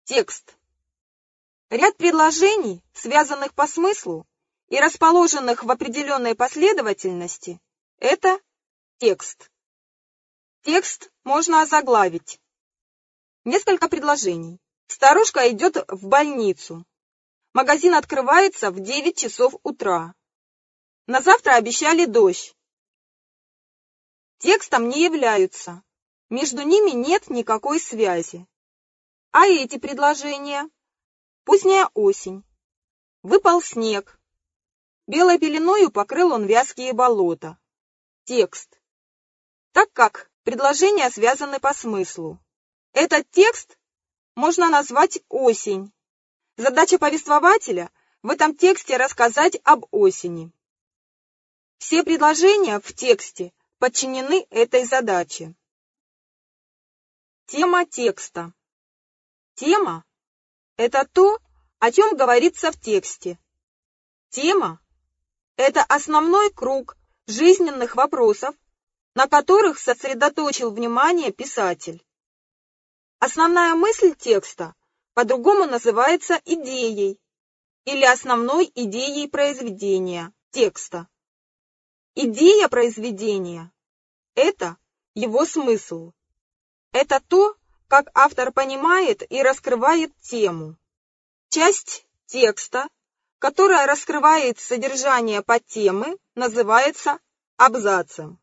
Текст. Ряд предложений, связанных по смыслу и расположенных в определенной последовательности, это текст. Текст можно озаглавить. Несколько предложений. Старушка идет в больницу. Магазин открывается в 9 часов утра. На завтра обещали дождь. Текстом не являются. Между ними нет никакой связи. А эти предложения? Поздняя осень. Выпал снег. Белой пеленою покрыл он вязкие болота. Текст. Так как предложения связаны по смыслу. Этот текст можно назвать осень. Задача повествователя в этом тексте рассказать об осени. Все предложения в тексте подчинены этой задаче. Тема текста. Тема – это то, о чем говорится в тексте. Тема – это основной круг жизненных вопросов, на которых сосредоточил внимание писатель. Основная мысль текста по-другому называется идеей или основной идеей произведения текста. Идея произведения – это его смысл. Это то, как автор понимает и раскрывает тему. Часть текста, которая раскрывает содержание подтемы, называется абзацем.